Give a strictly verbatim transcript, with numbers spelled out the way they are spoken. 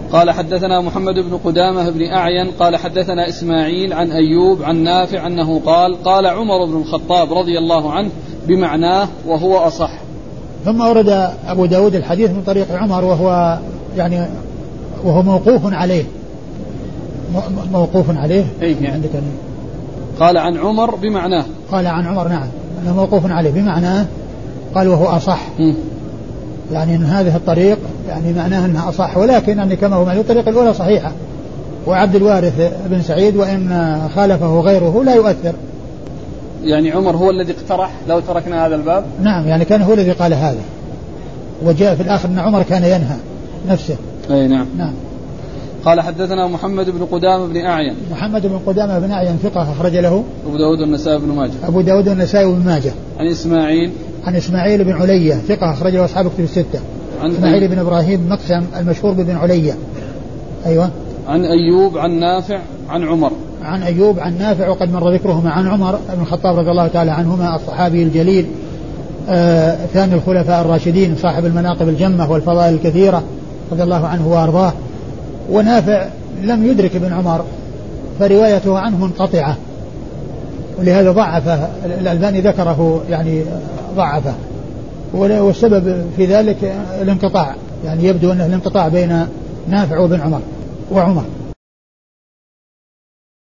قال حدثنا محمد بن قدامة بن أعين قال حدثنا إسماعيل عن أيوب عن نافع أنه قال قال عمر بن الخطاب رضي الله عنه بمعناه وهو أصح. ثم ورد أبو داود الحديث من طريق عمر وهو يعني وهو موقوف عليه موقوف عليه إيه عندك قال عن عمر بمعناه قال عن عمر نعم أنه موقوف عليه بمعناه قال وهو أصح م. يعني أن هذه الطريق يعني معناه أنها أصح ولكن يعني كما هو معلوم الطريق الأولى صحيحة وعبد الوارث بن سعيد وإن خالفه غيره لا يؤثر. يعني عمر هو الذي اقترح لو تركنا هذا الباب. نعم يعني كان هو الذي قال هذا وجاء في الآخر أن عمر كان ينهى نفسه. أي نعم. نعم. قال حدثنا محمد بن قدامة بن أعين محمد بن قدامة بن أعين ثقة أخرج له أبو داود والنسائي بن ماجه أبو داود والنسائي بن ماجه. عن إسماعيل عن إسماعيل بن علية ثقة أخرج له أصحاب كتب الستة. عن إسماعيل بن إبراهيم مقسم المشهور بن علية. أيوة. عن أيوب عن نافع عن عمر. عن أيوب عن نافع وقد مر ذكرهما. عن عمر بن الخطاب رضي الله تعالى عنهما الصحابي الجليل آه ثاني الخلفاء الراشدين صاحب المناقب الجمة والفضائل الكثيرة رضي الله عنه وأرضاه. ونافع لم يدرك ابن عمر فروايته عنه منقطعة ولهذا ضعفه الألباني ذكره يعني ضعفه والسبب في ذلك الانقطاع يعني يبدو أنه الانقطاع بين نافع وابن عمر وعمر.